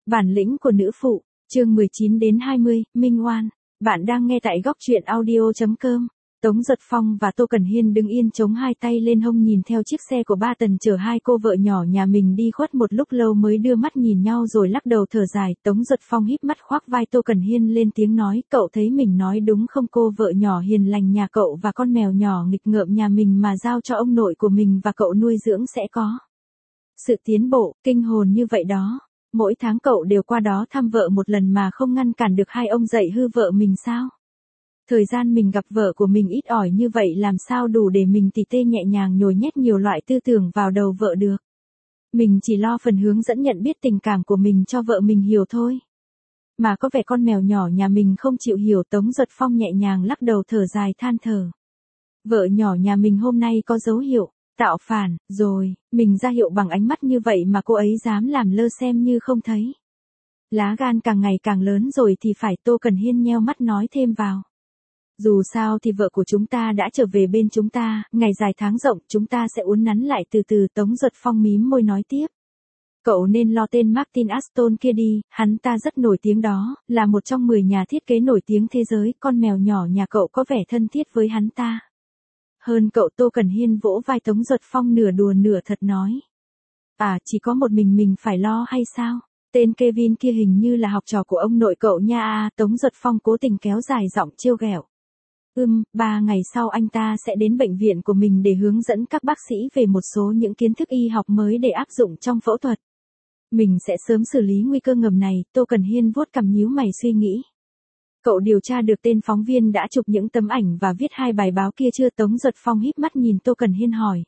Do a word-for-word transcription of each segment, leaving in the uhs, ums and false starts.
Bản lĩnh của nữ phụ, chương mười chín đến hai mươi, Minh Oan. Bạn đang nghe tại góc truyện audio chấm com. Tống Giật Phong và Tô Cẩn Hiên đứng yên chống hai tay lên hông nhìn theo chiếc xe của ba Tần chở hai cô vợ nhỏ nhà mình đi khuất một lúc lâu mới đưa mắt nhìn nhau rồi lắc đầu thở dài. Tống Giật Phong híp mắt khoác vai Tô Cẩn Hiên lên tiếng nói, cậu thấy mình nói đúng không? Cô vợ nhỏ hiền lành nhà cậu và con mèo nhỏ nghịch ngợm nhà mình mà giao cho ông nội của mình và cậu nuôi dưỡng sẽ có sự tiến bộ, kinh hồn như vậy đó. Mỗi tháng cậu đều qua đó thăm vợ một lần mà không ngăn cản được hai ông dạy hư vợ mình sao? Thời gian mình gặp vợ của mình ít ỏi như vậy làm sao đủ để mình tỉ tê nhẹ nhàng nhồi nhét nhiều loại tư tưởng vào đầu vợ được. Mình chỉ lo phần hướng dẫn nhận biết tình cảm của mình cho vợ mình hiểu thôi. Mà có vẻ con mèo nhỏ nhà mình không chịu hiểu. Tống Giật Phong nhẹ nhàng lắc đầu thở dài than thở. Vợ nhỏ nhà mình hôm nay có dấu hiệu tạo phản, rồi, mình ra hiệu bằng ánh mắt như vậy mà cô ấy dám làm lơ xem như không thấy. Lá gan càng ngày càng lớn rồi thì phải. Tô Cẩn Hiên nheo mắt nói thêm vào. Dù sao thì vợ của chúng ta đã trở về bên chúng ta, ngày dài tháng rộng chúng ta sẽ uốn nắn lại từ từ. Tống Giật Phong mím môi nói tiếp. Cậu nên lo tên Martin Aston kia đi, hắn ta rất nổi tiếng đó, là một trong mười nhà thiết kế nổi tiếng thế giới, con mèo nhỏ nhà cậu có vẻ thân thiết với hắn ta. Hơn cậu. Tô Cẩn Hiên vỗ vai Tống Giật Phong nửa đùa nửa thật nói. À, chỉ có một mình mình phải lo hay sao? Tên Kevin kia hình như là học trò của ông nội cậu nha à. Tống Giật Phong cố tình kéo dài giọng trêu ghẹo. Ừm, ba ngày sau anh ta sẽ đến bệnh viện của mình để hướng dẫn các bác sĩ về một số những kiến thức y học mới để áp dụng trong phẫu thuật. Mình sẽ sớm xử lý nguy cơ ngầm này. Tô Cẩn Hiên vuốt cằm nhíu mày suy nghĩ. Cậu điều tra được tên phóng viên đã chụp những tấm ảnh và viết hai bài báo kia chưa? Tống Giật Phong híp mắt nhìn Tô Cẩn Hiên hỏi.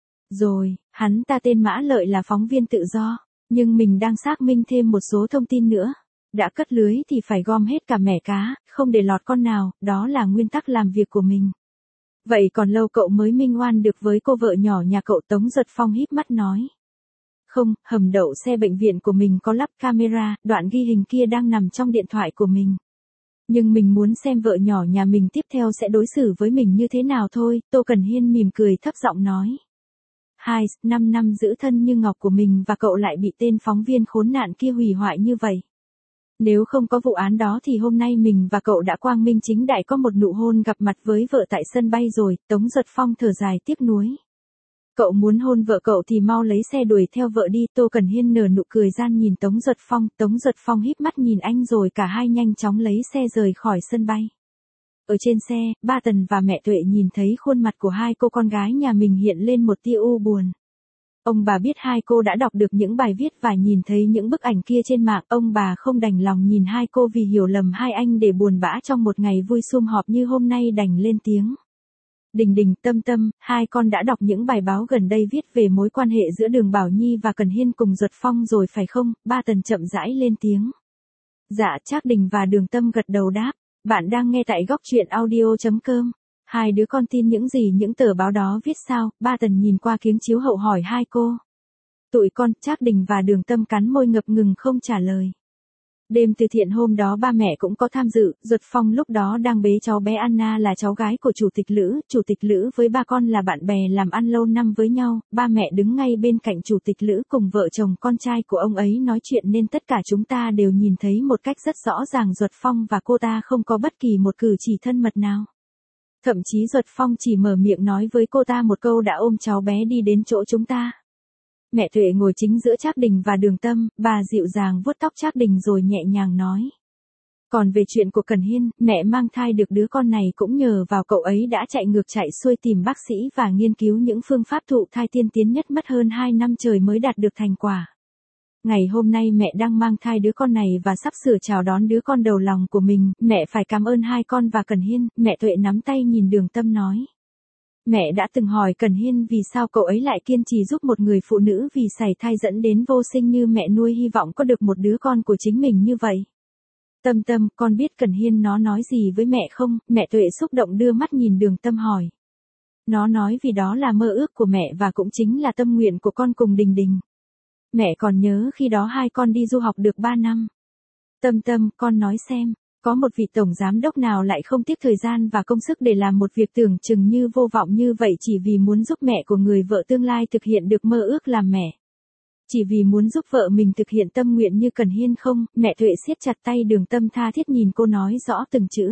Rồi, hắn ta tên Mã Lợi là phóng viên tự do, nhưng mình đang xác minh thêm một số thông tin nữa. Đã cất lưới thì phải gom hết cả mẻ cá, không để lọt con nào, đó là nguyên tắc làm việc của mình. Vậy còn lâu cậu mới minh oan được với cô vợ nhỏ nhà cậu? Tống Giật Phong híp mắt nói. Không, hầm đậu xe bệnh viện của mình có lắp camera, đoạn ghi hình kia đang nằm trong điện thoại của mình. Nhưng mình muốn xem vợ nhỏ nhà mình tiếp theo sẽ đối xử với mình như thế nào thôi. Tô Cẩn Hiên mỉm cười thấp giọng nói. Hai, năm năm giữ thân như ngọc của mình và cậu lại bị tên phóng viên khốn nạn kia hủy hoại như vậy. Nếu không có vụ án đó thì hôm nay mình và cậu đã quang minh chính đại có một nụ hôn gặp mặt với vợ tại sân bay rồi. Tống Giật Phong thở dài tiếc nuối. Cậu muốn hôn vợ cậu thì mau lấy xe đuổi theo vợ đi. Tô Cẩn Hiên nở nụ cười gian nhìn Tống Giật Phong. Tống Giật Phong híp mắt nhìn anh rồi cả hai nhanh chóng lấy xe rời khỏi sân bay. Ở trên xe, ba Tần và mẹ Tuệ nhìn thấy khuôn mặt của hai cô con gái nhà mình hiện lên một tia u buồn. Ông bà biết hai cô đã đọc được những bài viết và nhìn thấy những bức ảnh kia trên mạng. Ông bà không đành lòng nhìn hai cô vì hiểu lầm hai anh để buồn bã trong một ngày vui sum họp như hôm nay đành lên tiếng. Đình Đình, Tâm Tâm, hai con đã đọc những bài báo gần đây viết về mối quan hệ giữa Đường Bảo Nhi và Cẩn Hiên cùng Giật Phong rồi phải không? Ba Tần chậm rãi lên tiếng. Dạ. Trác Đình và Đường Tâm gật đầu đáp. Bạn đang nghe tại góc truyện audio chấm com. Hai đứa con tin những gì những tờ báo đó viết sao? Ba Tần nhìn qua kiếng chiếu hậu hỏi hai cô. Tụi con. Trác Đình và Đường Tâm cắn môi ngập ngừng không trả lời. Đêm từ thiện hôm đó ba mẹ cũng có tham dự. Giật Phong lúc đó đang bế cháu bé Anna là cháu gái của chủ tịch Lữ. Chủ tịch Lữ với ba con là bạn bè làm ăn lâu năm với nhau. Ba mẹ đứng ngay bên cạnh chủ tịch Lữ cùng vợ chồng con trai của ông ấy nói chuyện nên tất cả chúng ta đều nhìn thấy một cách rất rõ ràng Giật Phong và cô ta không có bất kỳ một cử chỉ thân mật nào. Thậm chí Giật Phong chỉ mở miệng nói với cô ta một câu đã ôm cháu bé đi đến chỗ chúng ta. Mẹ Tuệ ngồi chính giữa Trác Đình và Đường Tâm, bà dịu dàng vuốt tóc Trác Đình rồi nhẹ nhàng nói. Còn về chuyện của Cẩn Hiên, mẹ mang thai được đứa con này cũng nhờ vào cậu ấy đã chạy ngược chạy xuôi tìm bác sĩ và nghiên cứu những phương pháp thụ thai tiên tiến nhất mất hơn hai năm trời mới đạt được thành quả. Ngày hôm nay mẹ đang mang thai đứa con này và sắp sửa chào đón đứa con đầu lòng của mình, mẹ phải cảm ơn hai con và Cẩn Hiên. Mẹ Tuệ nắm tay nhìn Đường Tâm nói. Mẹ đã từng hỏi Cẩn Hiên vì sao cậu ấy lại kiên trì giúp một người phụ nữ vì sảy thai dẫn đến vô sinh như mẹ nuôi hy vọng có được một đứa con của chính mình như vậy. Tâm Tâm, con biết Cẩn Hiên nó nói gì với mẹ không? Mẹ Tuệ xúc động đưa mắt nhìn Đường Tâm hỏi. Nó nói vì đó là mơ ước của mẹ và cũng chính là tâm nguyện của con cùng Đình Đình. Mẹ còn nhớ khi đó hai con đi du học được ba năm. Tâm Tâm, con nói xem. Có một vị tổng giám đốc nào lại không tiếc thời gian và công sức để làm một việc tưởng chừng như vô vọng như vậy chỉ vì muốn giúp mẹ của người vợ tương lai thực hiện được mơ ước làm mẹ. Chỉ vì muốn giúp vợ mình thực hiện tâm nguyện như Cần Hiên không, mẹ Tuệ siết chặt tay Đường Tâm tha thiết nhìn cô nói rõ từng chữ.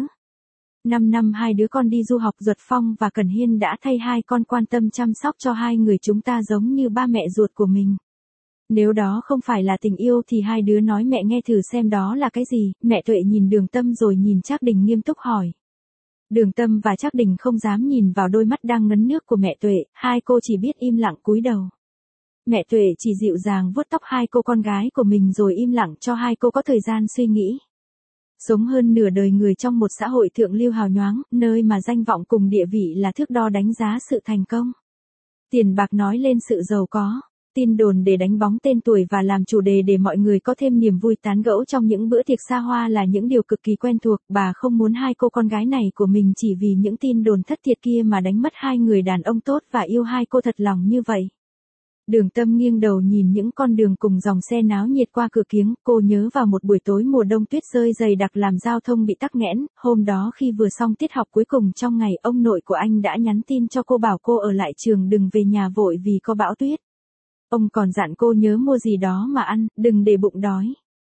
Năm năm hai đứa con đi du học, Duật Phong và Cần Hiên đã thay hai con quan tâm chăm sóc cho hai người chúng ta giống như ba mẹ ruột của mình. Nếu đó không phải là tình yêu thì hai đứa nói mẹ nghe thử xem đó là cái gì. Mẹ Tuệ nhìn Đường Tâm rồi nhìn Trác Đình nghiêm túc hỏi. Đường Tâm và Trác Đình không dám nhìn vào đôi mắt đang ngấn nước của mẹ Tuệ, hai cô chỉ biết im lặng cúi đầu. Mẹ Tuệ chỉ dịu dàng vuốt tóc hai cô con gái của mình rồi im lặng cho hai cô có thời gian suy nghĩ. Sống hơn nửa đời người trong một xã hội thượng lưu hào nhoáng, nơi mà danh vọng cùng địa vị là thước đo đánh giá sự thành công. Tiền bạc nói lên sự giàu có, tin đồn để đánh bóng tên tuổi và làm chủ đề để mọi người có thêm niềm vui tán gẫu trong những bữa tiệc xa hoa là những điều cực kỳ quen thuộc. Bà không muốn hai cô con gái này của mình chỉ vì những tin đồn thất thiệt kia mà đánh mất hai người đàn ông tốt và yêu hai cô thật lòng như vậy. Đường Tâm nghiêng đầu nhìn những con đường cùng dòng xe náo nhiệt qua cửa kiếng, cô nhớ vào một buổi tối mùa đông tuyết rơi dày đặc làm giao thông bị tắc nghẽn. Hôm đó khi vừa xong tiết học cuối cùng trong ngày, ông nội của anh đã nhắn tin cho cô bảo cô ở lại trường đừng về nhà vội vì có bão tuyết. Ông còn dặn cô nhớ mua gì đó mà ăn, đừng để bụng đói.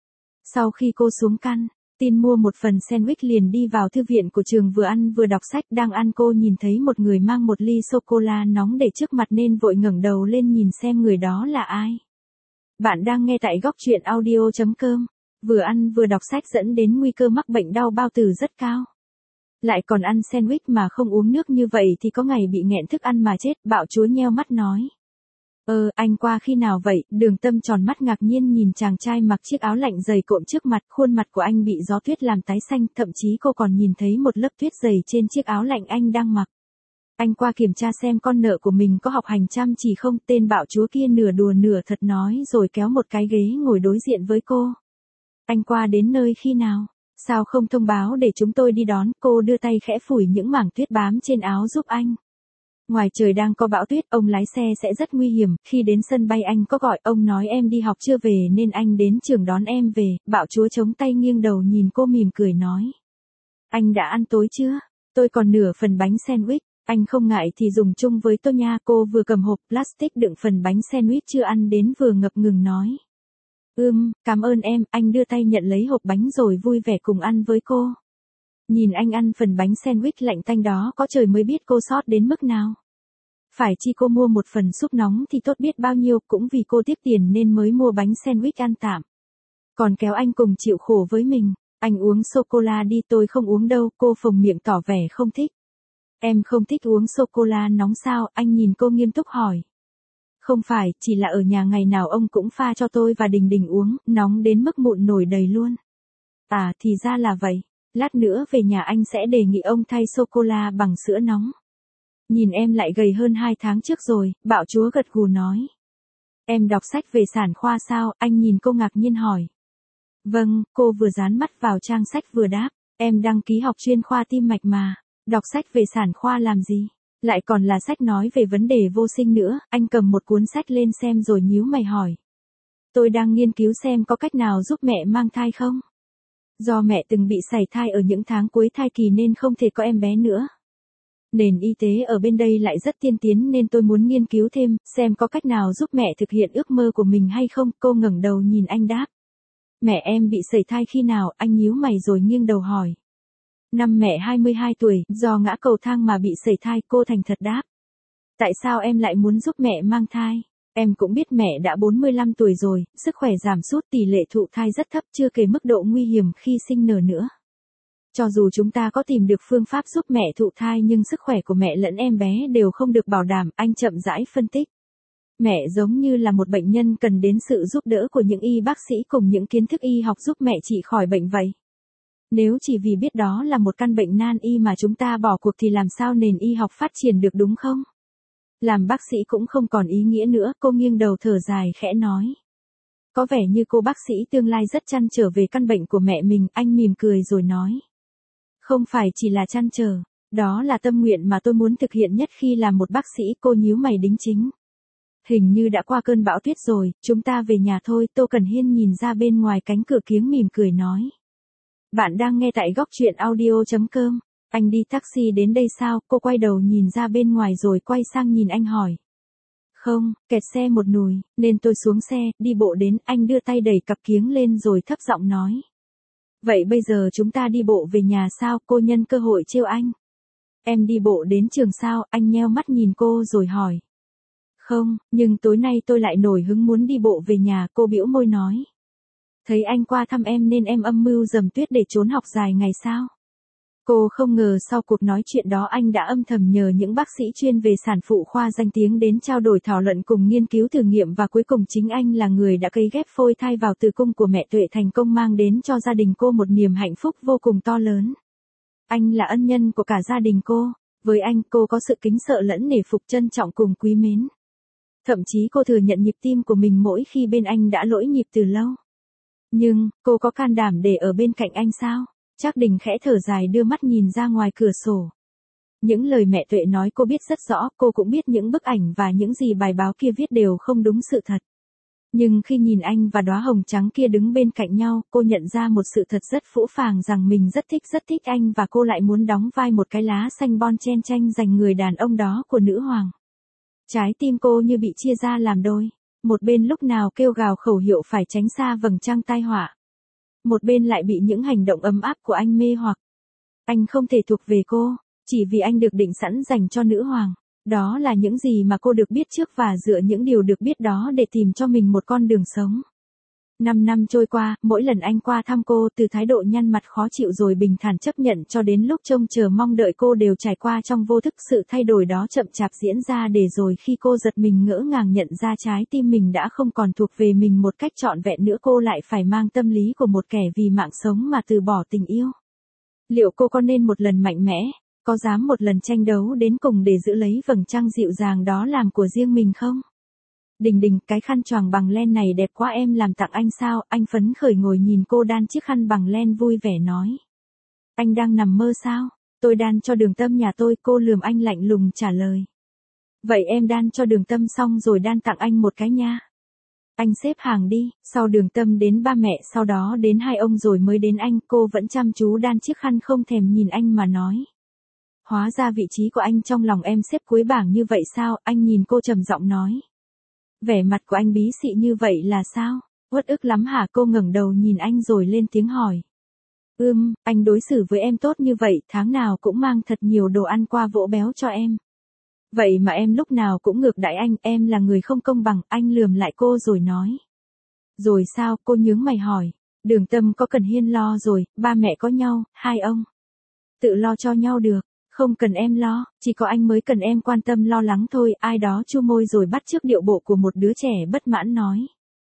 Sau khi cô xuống căn tin mua một phần sandwich liền đi vào thư viện của trường vừa ăn vừa đọc sách. Đang ăn cô nhìn thấy một người mang một ly sô-cô-la nóng để trước mặt nên vội ngẩng đầu lên nhìn xem người đó là ai. Bạn đang nghe tại góc truyện audio chấm com. Vừa ăn vừa đọc sách dẫn đến nguy cơ mắc bệnh đau bao tử rất cao. Lại còn ăn sandwich mà không uống nước như vậy thì có ngày bị nghẹn thức ăn mà chết. Bạo chúa nheo mắt nói. Ờ, anh qua khi nào vậy? Đường Tâm tròn mắt ngạc nhiên nhìn chàng trai mặc chiếc áo lạnh dày cộm trước mặt, khuôn mặt của anh bị gió tuyết làm tái xanh, thậm chí cô còn nhìn thấy một lớp tuyết dày trên chiếc áo lạnh anh đang mặc. Anh qua kiểm tra xem con nợ của mình có học hành chăm chỉ không, tên bạo chúa kia nửa đùa nửa thật nói rồi kéo một cái ghế ngồi đối diện với cô. Anh qua đến nơi khi nào? Sao không thông báo để chúng tôi đi đón? Cô đưa tay khẽ phủi những mảng tuyết bám trên áo giúp anh. Ngoài trời đang có bão tuyết, ông lái xe sẽ rất nguy hiểm. Khi đến sân bay anh có gọi, ông nói em đi học chưa về nên anh đến trường đón em về. Bạo chúa chống tay nghiêng đầu nhìn cô mỉm cười nói. Anh đã ăn tối chưa? Tôi còn nửa phần bánh sandwich. Anh không ngại thì dùng chung với tôi nha. Cô vừa cầm hộp plastic đựng phần bánh sandwich chưa ăn đến vừa ngập ngừng nói. Ừm, cảm ơn em. Anh đưa tay nhận lấy hộp bánh rồi vui vẻ cùng ăn với cô. Nhìn anh ăn phần bánh sandwich lạnh tanh đó có trời mới biết cô sót đến mức nào. Phải chi cô mua một phần súp nóng thì tốt biết bao nhiêu, cũng vì cô tiếc tiền nên mới mua bánh sandwich ăn tạm. Còn kéo anh cùng chịu khổ với mình. Anh uống sô-cô-la đi, tôi không uống đâu. Cô phồng miệng tỏ vẻ không thích. Em không thích uống sô-cô-la nóng sao? Anh nhìn cô nghiêm túc hỏi. Không phải, chỉ là ở nhà ngày nào ông cũng pha cho tôi và Đình Đình uống, nóng đến mức mụn nổi đầy luôn. À thì ra là vậy. Lát nữa về nhà anh sẽ đề nghị ông thay sô-cô-la bằng sữa nóng. Nhìn em lại gầy hơn hai tháng trước rồi, bạo chúa gật gù nói. Em đọc sách về sản khoa sao? Anh nhìn cô ngạc nhiên hỏi. Vâng, cô vừa dán mắt vào trang sách vừa đáp. Em đăng ký học chuyên khoa tim mạch mà. Đọc sách về sản khoa làm gì? Lại còn là sách nói về vấn đề vô sinh nữa. Anh cầm một cuốn sách lên xem rồi nhíu mày hỏi. Tôi đang nghiên cứu xem có cách nào giúp mẹ mang thai không? Do mẹ từng bị sảy thai ở những tháng cuối thai kỳ nên không thể có em bé nữa. Nền y tế ở bên đây lại rất tiên tiến nên tôi muốn nghiên cứu thêm, xem có cách nào giúp mẹ thực hiện ước mơ của mình hay không. Cô ngẩng đầu nhìn anh đáp. Mẹ em bị sảy thai khi nào? Anh nhíu mày rồi nghiêng đầu hỏi. Năm mẹ hai mươi hai tuổi, do ngã cầu thang mà bị sảy thai. Cô thành thật đáp. Tại sao em lại muốn giúp mẹ mang thai? Em cũng biết mẹ đã bốn mươi lăm tuổi rồi, sức khỏe giảm sút, tỷ lệ thụ thai rất thấp, chưa kể mức độ nguy hiểm khi sinh nở nữa. Cho dù chúng ta có tìm được phương pháp giúp mẹ thụ thai nhưng sức khỏe của mẹ lẫn em bé đều không được bảo đảm, anh chậm rãi phân tích. Mẹ giống như là một bệnh nhân cần đến sự giúp đỡ của những y bác sĩ cùng những kiến thức y học giúp mẹ trị khỏi bệnh vậy. Nếu chỉ vì biết đó là một căn bệnh nan y mà chúng ta bỏ cuộc thì làm sao nền y học phát triển được đúng không? Làm bác sĩ cũng không còn ý nghĩa nữa, cô nghiêng đầu thở dài khẽ nói. Có vẻ như cô bác sĩ tương lai rất trăn trở về căn bệnh của mẹ mình, anh mỉm cười rồi nói. Không phải chỉ là trăn trở, đó là tâm nguyện mà tôi muốn thực hiện nhất khi làm một bác sĩ. Cô nhíu mày đính chính. Hình như đã qua cơn bão tuyết rồi, chúng ta về nhà thôi. Tô Cần Hiên nhìn ra bên ngoài cánh cửa kiếng mỉm cười nói. Bạn đang nghe tại góc truyện audio chấm com. Anh đi taxi đến đây sao? Cô quay đầu nhìn ra bên ngoài rồi quay sang nhìn anh hỏi. Không, kẹt xe một nùi, nên tôi xuống xe, đi bộ đến, anh đưa tay đẩy cặp kiếng lên rồi thấp giọng nói. Vậy bây giờ chúng ta đi bộ về nhà sao? Cô nhân cơ hội trêu anh. Em đi bộ đến trường sao? Anh nheo mắt nhìn cô rồi hỏi. Không, nhưng tối nay tôi lại nổi hứng muốn đi bộ về nhà, cô bĩu môi nói. Thấy anh qua thăm em nên em âm mưu dầm tuyết để trốn học dài ngày sao? Cô không ngờ sau cuộc nói chuyện đó anh đã âm thầm nhờ những bác sĩ chuyên về sản phụ khoa danh tiếng đến trao đổi thảo luận cùng nghiên cứu thử nghiệm và cuối cùng chính anh là người đã cấy ghép phôi thai vào tử cung của mẹ Tuệ thành công mang đến cho gia đình cô một niềm hạnh phúc vô cùng to lớn. Anh là ân nhân của cả gia đình cô, với anh cô có sự kính sợ lẫn nể phục trân trọng cùng quý mến. Thậm chí cô thừa nhận nhịp tim của mình mỗi khi bên anh đã lỗi nhịp từ lâu. Nhưng, cô có can đảm để ở bên cạnh anh sao? Trác Đình khẽ thở dài đưa mắt nhìn ra ngoài cửa sổ. Những lời mẹ Tuệ nói cô biết rất rõ, cô cũng biết những bức ảnh và những gì bài báo kia viết đều không đúng sự thật. Nhưng khi nhìn anh và đóa hồng trắng kia đứng bên cạnh nhau, cô nhận ra một sự thật rất phũ phàng rằng mình rất thích rất thích anh và cô lại muốn đóng vai một cái lá xanh bon chen tranh giành người đàn ông đó của nữ hoàng. Trái tim cô như bị chia ra làm đôi, một bên lúc nào kêu gào khẩu hiệu phải tránh xa vầng trăng tai họa. Một bên lại bị những hành động ấm áp của anh mê hoặc. Anh không thể thuộc về cô, chỉ vì anh được định sẵn dành cho nữ hoàng. Đó là những gì mà cô được biết trước và dựa những điều được biết đó để tìm cho mình một con đường sống. Năm năm trôi qua, mỗi lần anh qua thăm cô từ thái độ nhăn mặt khó chịu rồi bình thản chấp nhận cho đến lúc trông chờ mong đợi cô đều trải qua trong vô thức sự thay đổi đó chậm chạp diễn ra để rồi khi cô giật mình ngỡ ngàng nhận ra trái tim mình đã không còn thuộc về mình một cách trọn vẹn nữa cô lại phải mang tâm lý của một kẻ vì mạng sống mà từ bỏ tình yêu. Liệu cô có nên một lần mạnh mẽ, có dám một lần tranh đấu đến cùng để giữ lấy vầng trăng dịu dàng đó làm của riêng mình không? Đình Đình, cái khăn choàng bằng len này đẹp quá em làm tặng anh sao? Anh phấn khởi ngồi nhìn cô đan chiếc khăn bằng len vui vẻ nói. Anh đang nằm mơ sao? Tôi đan cho Đường Tâm nhà tôi, cô lườm anh lạnh lùng trả lời. Vậy em đan cho Đường Tâm xong rồi đan tặng anh một cái nha. Anh xếp hàng đi, sau Đường Tâm đến ba mẹ, sau đó đến hai ông rồi mới đến anh, cô vẫn chăm chú đan chiếc khăn không thèm nhìn anh mà nói. Hóa ra vị trí của anh trong lòng em xếp cuối bảng như vậy sao? Anh nhìn cô trầm giọng nói. Vẻ mặt của anh bí xị như vậy là sao? Uất ức lắm hả? Cô ngẩng đầu nhìn anh rồi lên tiếng hỏi. Ưm, anh đối xử với em tốt như vậy, tháng nào cũng mang thật nhiều đồ ăn qua vỗ béo cho em. Vậy mà em lúc nào cũng ngược đãi anh, em là người không công bằng, anh lườm lại cô rồi nói. Rồi sao? Cô nhướng mày hỏi. Đường Tâm có cần Hiên lo rồi, ba mẹ có nhau, hai ông. Tự lo cho nhau được. Không cần em lo, chỉ có anh mới cần em quan tâm lo lắng thôi, ai đó chu môi rồi bắt chước điệu bộ của một đứa trẻ bất mãn nói.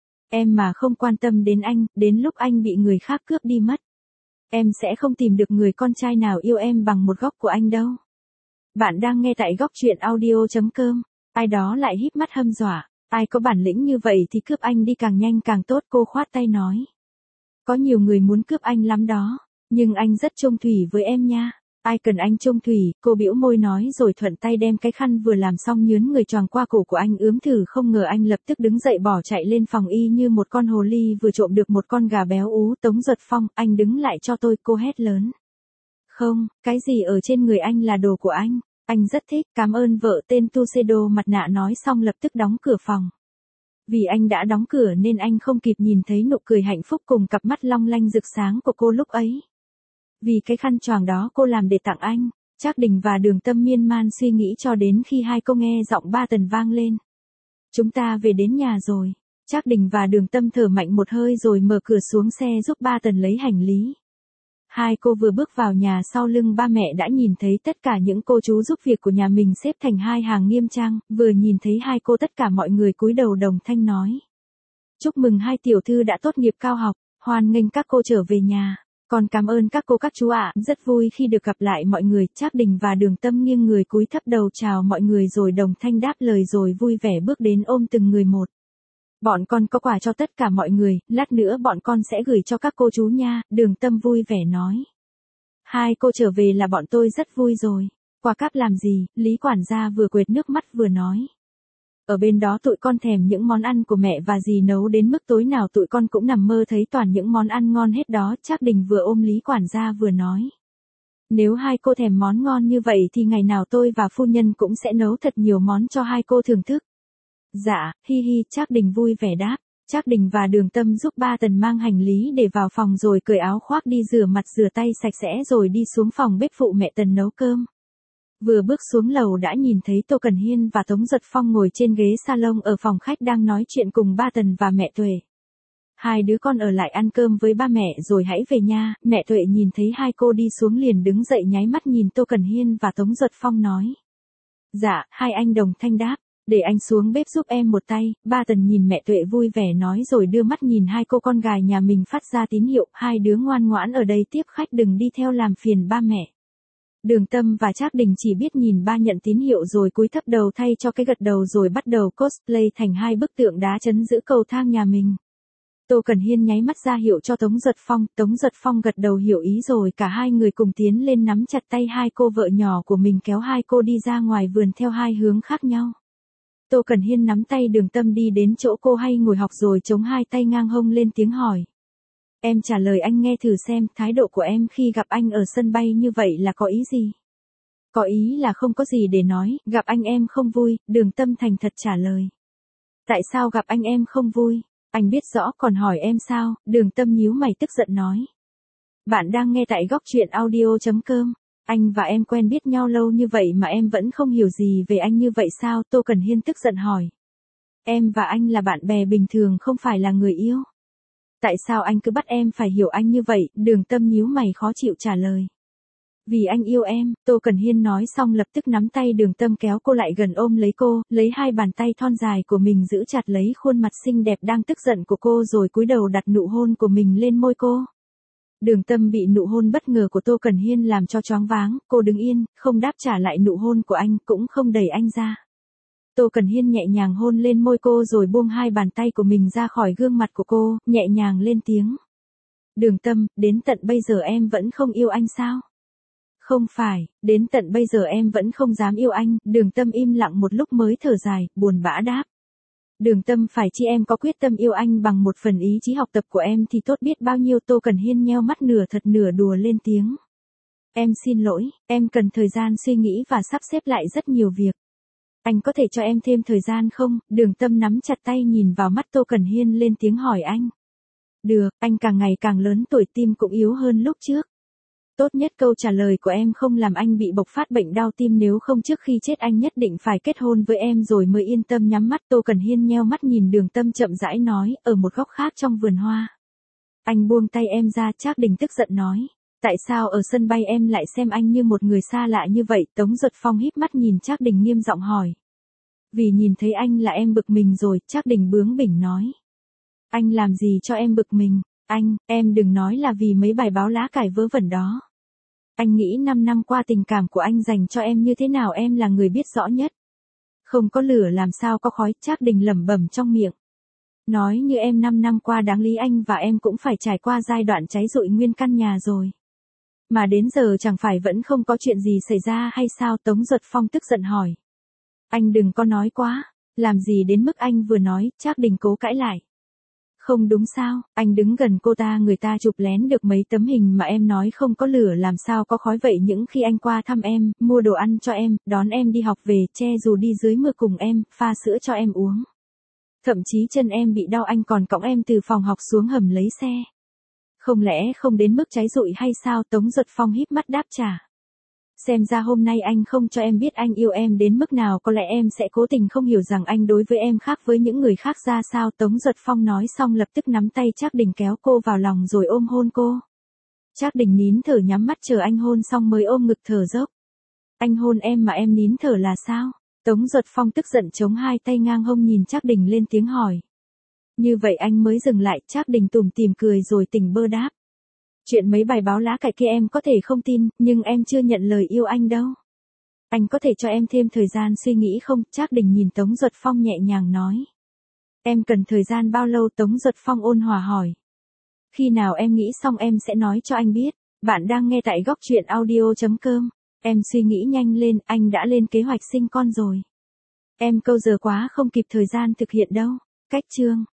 Em mà không quan tâm đến anh, đến lúc anh bị người khác cướp đi mất. Em sẽ không tìm được người con trai nào yêu em bằng một góc của anh đâu. Bạn đang nghe tại góc truyện audio chấm com, ai đó lại híp mắt hâm dọa, ai có bản lĩnh như vậy thì cướp anh đi càng nhanh càng tốt, cô khoát tay nói. Có nhiều người muốn cướp anh lắm đó, nhưng anh rất chung thủy với em nha. Ai cần anh chung thủy, cô bĩu môi nói rồi thuận tay đem cái khăn vừa làm xong nhướn người choàng qua cổ của anh ướm thử không ngờ anh lập tức đứng dậy bỏ chạy lên phòng y như một con hồ ly vừa trộm được một con gà béo ú. Tống Duật Phong, anh đứng lại cho tôi, cô hét lớn. Không, cái gì ở trên người anh là đồ của anh, anh rất thích, cảm ơn vợ tên Tuxedo mặt nạ nói xong lập tức đóng cửa phòng. Vì anh đã đóng cửa nên anh không kịp nhìn thấy nụ cười hạnh phúc cùng cặp mắt long lanh rực sáng của cô lúc ấy. Vì cái khăn choàng đó cô làm để tặng anh, Trác Đình và Đường Tâm miên man suy nghĩ cho đến khi hai cô nghe giọng ba Tần vang lên. Chúng ta về đến nhà rồi. Trác Đình và Đường Tâm thở mạnh một hơi rồi mở cửa xuống xe giúp ba Tần lấy hành lý. Hai cô vừa bước vào nhà sau lưng ba mẹ đã nhìn thấy tất cả những cô chú giúp việc của nhà mình xếp thành hai hàng nghiêm trang, vừa nhìn thấy hai cô tất cả mọi người cúi đầu đồng thanh nói. Chúc mừng hai tiểu thư đã tốt nghiệp cao học, hoan nghênh các cô trở về nhà. Còn cảm ơn các cô các chú ạ, rất vui khi được gặp lại mọi người. Trác Đình và Đường Tâm nghiêng người cúi thấp đầu chào mọi người rồi đồng thanh đáp lời rồi vui vẻ bước đến ôm từng người một. Bọn con có quà cho tất cả mọi người, lát nữa bọn con sẽ gửi cho các cô chú nha, Đường Tâm vui vẻ nói. Hai cô trở về là bọn tôi rất vui rồi. Quà cáp làm gì? Lý quản gia vừa quệt nước mắt vừa nói. Ở bên đó tụi con thèm những món ăn của mẹ và dì nấu đến mức tối nào tụi con cũng nằm mơ thấy toàn những món ăn ngon hết đó. Trác Đình vừa ôm Lý quản gia vừa nói. Nếu hai cô thèm món ngon như vậy thì ngày nào tôi và phu nhân cũng sẽ nấu thật nhiều món cho hai cô thưởng thức. Dạ, hi hi, Trác Đình vui vẻ đáp. Trác Đình và Đường Tâm giúp Ba Tần mang hành lý để vào phòng rồi cởi áo khoác đi rửa mặt rửa tay sạch sẽ rồi đi xuống phòng bếp phụ mẹ Tần nấu cơm. Vừa bước xuống lầu đã nhìn thấy Tô Cần Hiên và Tống Giật Phong ngồi trên ghế salon ở phòng khách đang nói chuyện cùng Ba Tần và mẹ Tuệ. Hai đứa con ở lại ăn cơm với ba mẹ rồi hãy về nha. Mẹ Tuệ nhìn thấy hai cô đi xuống liền đứng dậy nháy mắt nhìn Tô Cần Hiên và Tống Giật Phong nói. Dạ, hai anh đồng thanh đáp. Để anh xuống bếp giúp em một tay. Ba Tần nhìn mẹ Tuệ vui vẻ nói rồi đưa mắt nhìn hai cô con gái nhà mình phát ra tín hiệu. Hai đứa ngoan ngoãn ở đây tiếp khách, đừng đi theo làm phiền ba mẹ. Đường Tâm và Trác Đình chỉ biết nhìn ba nhận tín hiệu rồi cúi thấp đầu thay cho cái gật đầu rồi bắt đầu cosplay thành hai bức tượng đá trấn giữ cầu thang nhà mình. Tô Cần Hiên nháy mắt ra hiệu cho Tống Giật Phong, Tống Giật Phong gật đầu hiểu ý rồi cả hai người cùng tiến lên nắm chặt tay hai cô vợ nhỏ của mình kéo hai cô đi ra ngoài vườn theo hai hướng khác nhau. Tô Cần Hiên nắm tay Đường Tâm đi đến chỗ cô hay ngồi học rồi chống hai tay ngang hông lên tiếng hỏi. Em trả lời anh nghe thử xem, thái độ của em khi gặp anh ở sân bay như vậy là có ý gì? Có ý là không có gì để nói, gặp anh em không vui, Đường Tâm thành thật trả lời. Tại sao gặp anh em không vui? Anh biết rõ còn hỏi em sao? Đường Tâm nhíu mày tức giận nói. Bạn đang nghe tại góc truyện audio chấm com. Anh và em quen biết nhau lâu như vậy mà em vẫn không hiểu gì về anh như vậy sao? Tô Cần Hiên tức giận hỏi. Em và anh là bạn bè bình thường không phải là người yêu. Tại sao anh cứ bắt em phải hiểu anh như vậy? Đường Tâm nhíu mày khó chịu trả lời. Vì anh yêu em, Tô Cần Hiên nói xong lập tức nắm tay Đường Tâm kéo cô lại gần ôm lấy cô, lấy hai bàn tay thon dài của mình giữ chặt lấy khuôn mặt xinh đẹp đang tức giận của cô rồi cúi đầu đặt nụ hôn của mình lên môi cô. Đường Tâm bị nụ hôn bất ngờ của Tô Cần Hiên làm cho choáng váng, cô đứng yên, không đáp trả lại nụ hôn của anh, cũng không đẩy anh ra. Tô Cần Hiên nhẹ nhàng hôn lên môi cô rồi buông hai bàn tay của mình ra khỏi gương mặt của cô, nhẹ nhàng lên tiếng. Đường Tâm, đến tận bây giờ em vẫn không yêu anh sao? Không phải, đến tận bây giờ em vẫn không dám yêu anh. Đường Tâm im lặng một lúc mới thở dài, buồn bã đáp. Đường Tâm phải chi em có quyết tâm yêu anh bằng một phần ý chí học tập của em thì tốt biết bao nhiêu. Tô Cần Hiên nheo mắt nửa thật nửa đùa lên tiếng. Em xin lỗi, em cần thời gian suy nghĩ và sắp xếp lại rất nhiều việc. Anh có thể cho em thêm thời gian không? Đường Tâm nắm chặt tay nhìn vào mắt Tô Cần Hiên lên tiếng hỏi anh. Được, anh càng ngày càng lớn tuổi tim cũng yếu hơn lúc trước. Tốt nhất câu trả lời của em không làm anh bị bộc phát bệnh đau tim, nếu không trước khi chết anh nhất định phải kết hôn với em rồi mới yên tâm nhắm mắt. Tô Cần Hiên nheo mắt nhìn Đường Tâm chậm rãi nói, ở một góc khác trong vườn hoa. Anh buông tay em ra. Trác Đình tức giận nói. Tại sao ở sân bay em lại xem anh như một người xa lạ như vậy? Tống Giật Phong híp mắt nhìn Trác Đình nghiêm giọng hỏi. Vì nhìn thấy anh là em bực mình rồi. Trác Đình bướng bỉnh nói. Anh làm gì cho em bực mình? Anh, em đừng nói là vì mấy bài báo lá cải vớ vẩn đó. Anh nghĩ năm năm qua tình cảm của anh dành cho em như thế nào em là người biết rõ nhất. Không có lửa làm sao có khói. Trác Đình lẩm bẩm trong miệng. Nói như em năm năm qua đáng lý anh và em cũng phải trải qua giai đoạn cháy rụi nguyên căn nhà rồi. Mà đến giờ chẳng phải vẫn không có chuyện gì xảy ra hay sao? Tống Giật Phong tức giận hỏi. Anh đừng có nói quá, làm gì đến mức anh vừa nói? Trác Đình cố cãi lại. Không đúng sao, anh đứng gần cô ta người ta chụp lén được mấy tấm hình mà em nói không có lửa làm sao có khói vậy. Những khi anh qua thăm em, mua đồ ăn cho em, đón em đi học về, che dù đi dưới mưa cùng em, pha sữa cho em uống. Thậm chí chân em bị đau anh còn cõng em từ phòng học xuống hầm lấy xe. Không lẽ không đến mức cháy rụi hay sao? Tống Giật Phong híp mắt đáp trả. Xem ra hôm nay anh không cho em biết anh yêu em đến mức nào, có lẽ em sẽ cố tình không hiểu rằng anh đối với em khác với những người khác ra sao. Tống Giật Phong nói xong lập tức nắm tay Trác Đình kéo cô vào lòng rồi ôm hôn cô. Trác Đình nín thở nhắm mắt chờ anh hôn xong mới ôm ngực thở dốc. Anh hôn em mà em nín thở là sao? Tống Giật Phong tức giận chống hai tay ngang hông nhìn Trác Đình lên tiếng hỏi. Như vậy anh mới dừng lại. Trác Đình tủm tỉm cười rồi tỉnh bơ đáp. Chuyện mấy bài báo lá cải kia em có thể không tin, nhưng em chưa nhận lời yêu anh đâu. Anh có thể cho em thêm thời gian suy nghĩ không? Trác Đình nhìn Tống Giật Phong nhẹ nhàng nói. Em cần thời gian bao lâu? Tống Giật Phong ôn hòa hỏi. Khi nào em nghĩ xong em sẽ nói cho anh biết. Bạn đang nghe tại góc truyện audio chấm com. Em suy nghĩ nhanh lên, anh đã lên kế hoạch sinh con rồi. Em câu giờ quá không kịp thời gian thực hiện đâu. Cách chương